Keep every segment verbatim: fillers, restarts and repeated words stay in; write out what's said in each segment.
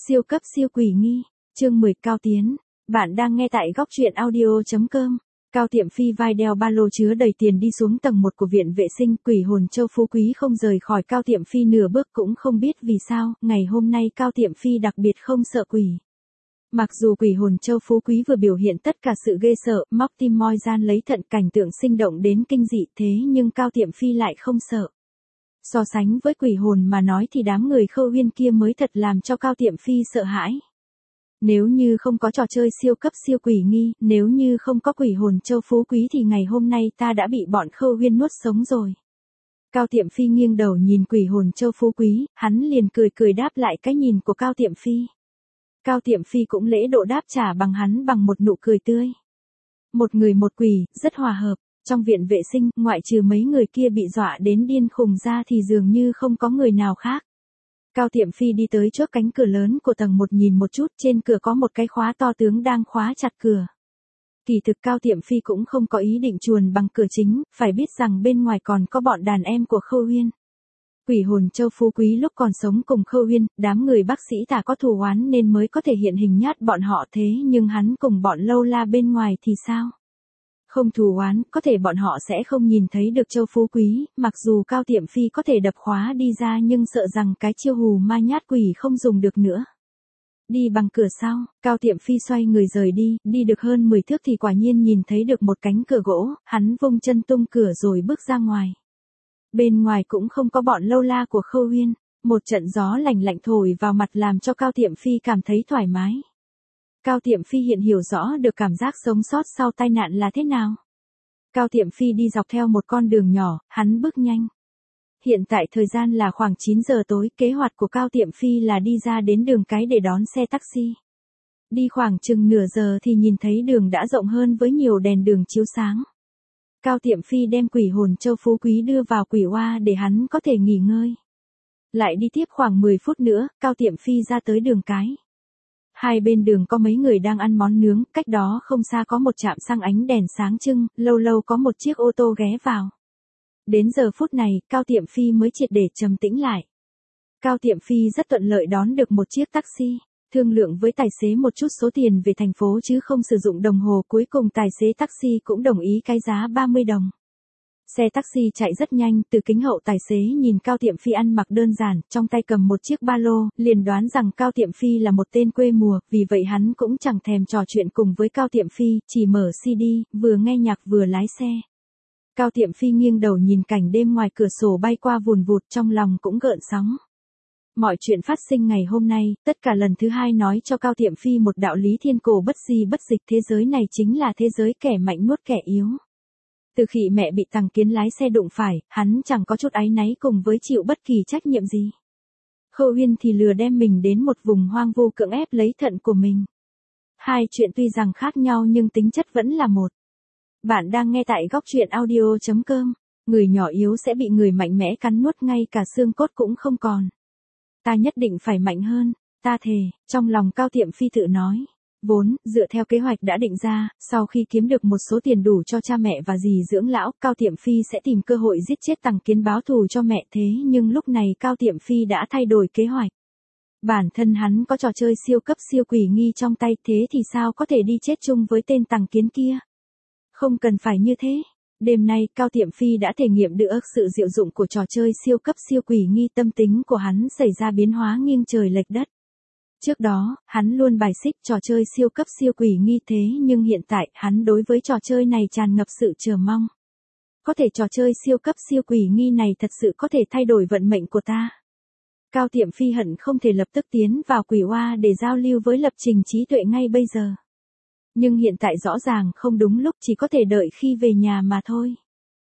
Siêu cấp siêu quỷ nghi, chương mười Cao Tiến. Bạn đang nghe tại góc truyện audio.com. Cao Tiệm Phi vai đeo ba lô chứa đầy tiền đi xuống tầng một của viện vệ sinh. Quỷ hồn Châu Phú Quý không rời khỏi Cao Tiệm Phi nửa bước, cũng không biết vì sao, ngày hôm nay Cao Tiệm Phi đặc biệt không sợ quỷ. Mặc dù quỷ hồn Châu Phú Quý vừa biểu hiện tất cả sự ghê sợ, móc tim moi gian lấy thận, cảnh tượng sinh động đến kinh dị, thế nhưng Cao Tiệm Phi lại không sợ. So sánh với quỷ hồn mà nói thì đám người Khâu Huyên kia mới thật làm cho Cao Tiệm Phi sợ hãi. Nếu như không có trò chơi siêu cấp siêu quỷ nghi, nếu như không có quỷ hồn Châu Phú Quý thì ngày hôm nay ta đã bị bọn Khâu Huyên nuốt sống rồi. Cao Tiệm Phi nghiêng đầu nhìn quỷ hồn Châu Phú Quý, hắn liền cười cười đáp lại cái nhìn của Cao Tiệm Phi. Cao Tiệm Phi cũng lễ độ đáp trả bằng hắn bằng một nụ cười tươi. Một người một quỷ, rất hòa hợp. Trong viện vệ sinh, ngoại trừ mấy người kia bị dọa đến điên khùng ra thì dường như không có người nào khác. Cao Tiệm Phi đi tới trước cánh cửa lớn của tầng một nhìn một chút, trên cửa có một cái khóa to tướng đang khóa chặt cửa. Kỳ thực Cao Tiệm Phi cũng không có ý định chuồn bằng cửa chính, phải biết rằng bên ngoài còn có bọn đàn em của Khâu Huyên. Quỷ hồn Châu Phú Quý lúc còn sống cùng Khâu Huyên, đám người bác sĩ tà có thù oán nên mới có thể hiện hình nhát bọn họ, thế nhưng hắn cùng bọn lâu la bên ngoài thì sao? Không thù oán, có thể bọn họ sẽ không nhìn thấy được Châu Phú Quý, mặc dù Cao Tiệm Phi có thể đập khóa đi ra nhưng sợ rằng cái chiêu hù ma nhát quỷ không dùng được nữa. Đi bằng cửa sau, Cao Tiệm Phi xoay người rời đi, đi được hơn mười thước thì quả nhiên nhìn thấy được một cánh cửa gỗ, hắn vung chân tung cửa rồi bước ra ngoài. Bên ngoài cũng không có bọn lâu la của Khâu Huyên, một trận gió lạnh lạnh thổi vào mặt làm cho Cao Tiệm Phi cảm thấy thoải mái. Cao Tiệm Phi hiện hiểu rõ được cảm giác sống sót sau tai nạn là thế nào. Cao Tiệm Phi đi dọc theo một con đường nhỏ, hắn bước nhanh. Hiện tại thời gian là khoảng chín giờ tối, kế hoạch của Cao Tiệm Phi là đi ra đến đường cái để đón xe taxi. Đi khoảng chừng nửa giờ thì nhìn thấy đường đã rộng hơn với nhiều đèn đường chiếu sáng. Cao Tiệm Phi đem quỷ hồn Châu Phú Quý đưa vào quỷ oa để hắn có thể nghỉ ngơi. Lại đi tiếp khoảng mười phút nữa, Cao Tiệm Phi ra tới đường cái. Hai bên đường có mấy người đang ăn món nướng, cách đó không xa có một trạm xăng ánh đèn sáng trưng, lâu lâu có một chiếc ô tô ghé vào. Đến giờ phút này, Cao Tiệm Phi mới triệt để trầm tĩnh lại. Cao Tiệm Phi rất thuận lợi đón được một chiếc taxi, thương lượng với tài xế một chút số tiền về thành phố chứ không sử dụng đồng hồ, cuối cùng tài xế taxi cũng đồng ý cái giá ba mươi đồng. Xe taxi chạy rất nhanh, từ kính hậu tài xế nhìn Cao Tiệm Phi ăn mặc đơn giản, trong tay cầm một chiếc ba lô, liền đoán rằng Cao Tiệm Phi là một tên quê mùa, vì vậy hắn cũng chẳng thèm trò chuyện cùng với Cao Tiệm Phi, chỉ mở xê đê, vừa nghe nhạc vừa lái xe. Cao Tiệm Phi nghiêng đầu nhìn cảnh đêm ngoài cửa sổ bay qua vùn vụt, trong lòng cũng gợn sóng. Mọi chuyện phát sinh ngày hôm nay, tất cả lần thứ hai nói cho Cao Tiệm Phi một đạo lý thiên cổ bất di bất dịch, thế giới này chính là thế giới kẻ mạnh nuốt kẻ yếu. Từ khi mẹ bị Tằng Kiến lái xe đụng phải, hắn chẳng có chút áy náy cùng với chịu bất kỳ trách nhiệm gì. Khâu Huyên thì lừa đem mình đến một vùng hoang vu cưỡng ép lấy thận của mình. Hai chuyện tuy rằng khác nhau nhưng tính chất vẫn là một. Bạn đang nghe tại góc truyện audio.com. Người nhỏ yếu sẽ bị người mạnh mẽ cắn nuốt ngay cả xương cốt cũng không còn. Ta nhất định phải mạnh hơn, ta thề, trong lòng Cao Tiệm Phi tự nói. Vốn, dựa theo kế hoạch đã định ra, sau khi kiếm được một số tiền đủ cho cha mẹ và dì dưỡng lão, Cao Tiệm Phi sẽ tìm cơ hội giết chết Tằng Kiến báo thù cho mẹ, thế nhưng lúc này Cao Tiệm Phi đã thay đổi kế hoạch. Bản thân hắn có trò chơi siêu cấp siêu quỷ nghi trong tay, thế thì sao có thể đi chết chung với tên Tằng Kiến kia? Không cần phải như thế. Đêm nay Cao Tiệm Phi đã thể nghiệm được sự diệu dụng của trò chơi siêu cấp siêu quỷ nghi, tâm tính của hắn xảy ra biến hóa nghiêng trời lệch đất. Trước đó, hắn luôn bài xích trò chơi siêu cấp siêu quỷ nghi, thế nhưng hiện tại hắn đối với trò chơi này tràn ngập sự chờ mong. Có thể trò chơi siêu cấp siêu quỷ nghi này thật sự có thể thay đổi vận mệnh của ta. Cao Tiệm Phi hận không thể lập tức tiến vào quỷ oa để giao lưu với lập trình trí tuệ ngay bây giờ. Nhưng hiện tại rõ ràng không đúng lúc, chỉ có thể đợi khi về nhà mà thôi.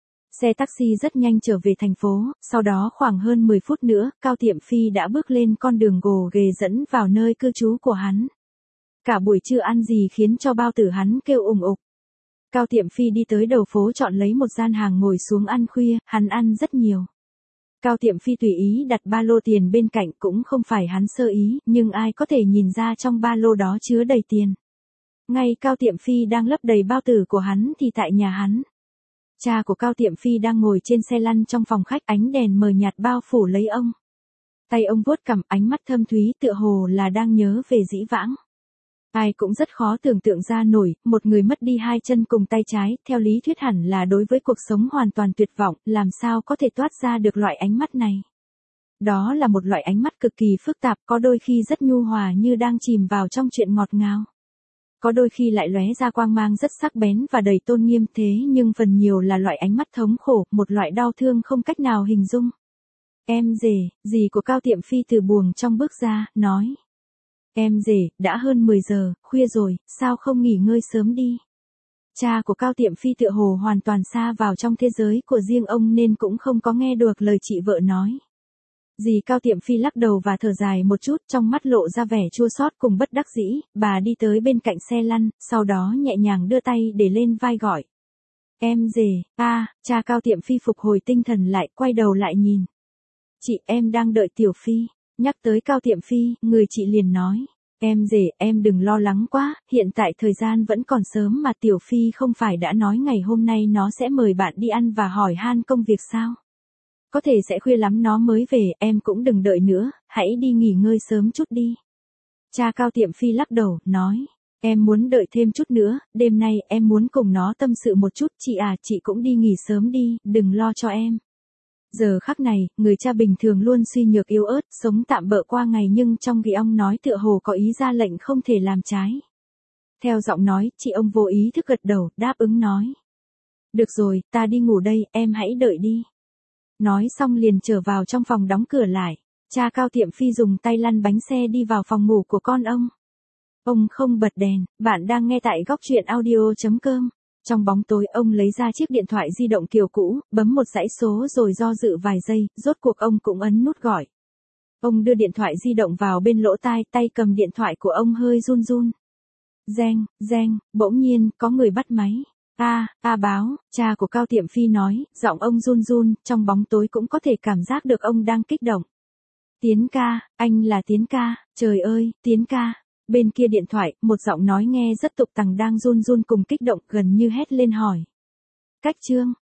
Xe taxi rất nhanh trở về thành phố, sau đó khoảng hơn mười phút nữa, Cao Tiệm Phi đã bước lên con đường gồ ghề dẫn vào nơi cư trú của hắn. Cả buổi trưa ăn gì khiến cho bao tử hắn kêu ủng ục. Cao Tiệm Phi đi tới đầu phố chọn lấy một gian hàng ngồi xuống ăn khuya, hắn ăn rất nhiều. Cao Tiệm Phi tùy ý đặt ba lô tiền bên cạnh, cũng không phải hắn sơ ý, nhưng ai có thể nhìn ra trong ba lô đó chứa đầy tiền. Ngay Cao Tiệm Phi đang lấp đầy bao tử của hắn thì tại nhà hắn. Cha của Cao Tiệm Phi đang ngồi trên xe lăn trong phòng khách, ánh đèn mờ nhạt bao phủ lấy ông. Tay ông vuốt cằm, ánh mắt thâm thúy tựa hồ là đang nhớ về dĩ vãng. Ai cũng rất khó tưởng tượng ra nổi, một người mất đi hai chân cùng tay trái, theo lý thuyết hẳn là đối với cuộc sống hoàn toàn tuyệt vọng, làm sao có thể toát ra được loại ánh mắt này. Đó là một loại ánh mắt cực kỳ phức tạp, có đôi khi rất nhu hòa như đang chìm vào trong chuyện ngọt ngào. Có đôi khi lại lóe ra quang mang rất sắc bén và đầy tôn nghiêm, thế nhưng phần nhiều là loại ánh mắt thống khổ, một loại đau thương không cách nào hình dung. Em rể, dì của Cao Tiệm Phi từ buồng trong bước ra, nói. Em rể, đã hơn mười giờ, khuya rồi, sao không nghỉ ngơi sớm đi. Cha của Cao Tiệm Phi tựa hồ hoàn toàn xa vào trong thế giới của riêng ông nên cũng không có nghe được lời chị vợ nói. Dì Cao Tiệm Phi lắc đầu và thở dài một chút, trong mắt lộ ra vẻ chua xót cùng bất đắc dĩ, bà đi tới bên cạnh xe lăn, sau đó nhẹ nhàng đưa tay để lên vai gọi. Em rể, a, cha Cao Tiệm Phi phục hồi tinh thần lại, quay đầu lại nhìn. Chị, em đang đợi Tiểu Phi. Nhắc tới Cao Tiệm Phi, người chị liền nói. Em rể, em đừng lo lắng quá, hiện tại thời gian vẫn còn sớm mà Tiểu Phi không phải đã nói ngày hôm nay nó sẽ mời bạn đi ăn và hỏi han công việc sao? Có thể sẽ khuya lắm nó mới về, em cũng đừng đợi nữa, hãy đi nghỉ ngơi sớm chút đi. Cha Cao Tiệm Phi lắc đầu, nói. Em muốn đợi thêm chút nữa, đêm nay em muốn cùng nó tâm sự một chút, chị à, chị cũng đi nghỉ sớm đi, đừng lo cho em. Giờ khắc này, người cha bình thường luôn suy nhược yếu ớt, sống tạm bợ qua ngày nhưng trong ghi ông nói tựa hồ có ý ra lệnh không thể làm trái. Theo giọng nói, chị ông vô ý thức gật đầu, đáp ứng nói. Được rồi, ta đi ngủ đây, em hãy đợi đi. Nói xong liền trở vào trong phòng đóng cửa lại. Cha Cao Tiệm Phi dùng tay lăn bánh xe đi vào phòng ngủ của con ông. Ông không bật đèn, bạn đang nghe tại góc truyện audio chấm com. Trong bóng tối ông lấy ra chiếc điện thoại di động kiểu cũ, bấm một dãy số rồi do dự vài giây, rốt cuộc ông cũng ấn nút gọi. Ông đưa điện thoại di động vào bên lỗ tai, tay cầm điện thoại của ông hơi run run. Reng, reng, bỗng nhiên, có người bắt máy. A, A Báo, cha của Cao Tiệm Phi nói, giọng ông run run, trong bóng tối cũng có thể cảm giác được ông đang kích động. Tiến ca, anh là Tiến ca, trời ơi, Tiến ca. Bên kia điện thoại, một giọng nói nghe rất tục tằng đang run run cùng kích động gần như hét lên hỏi. Cách Trương,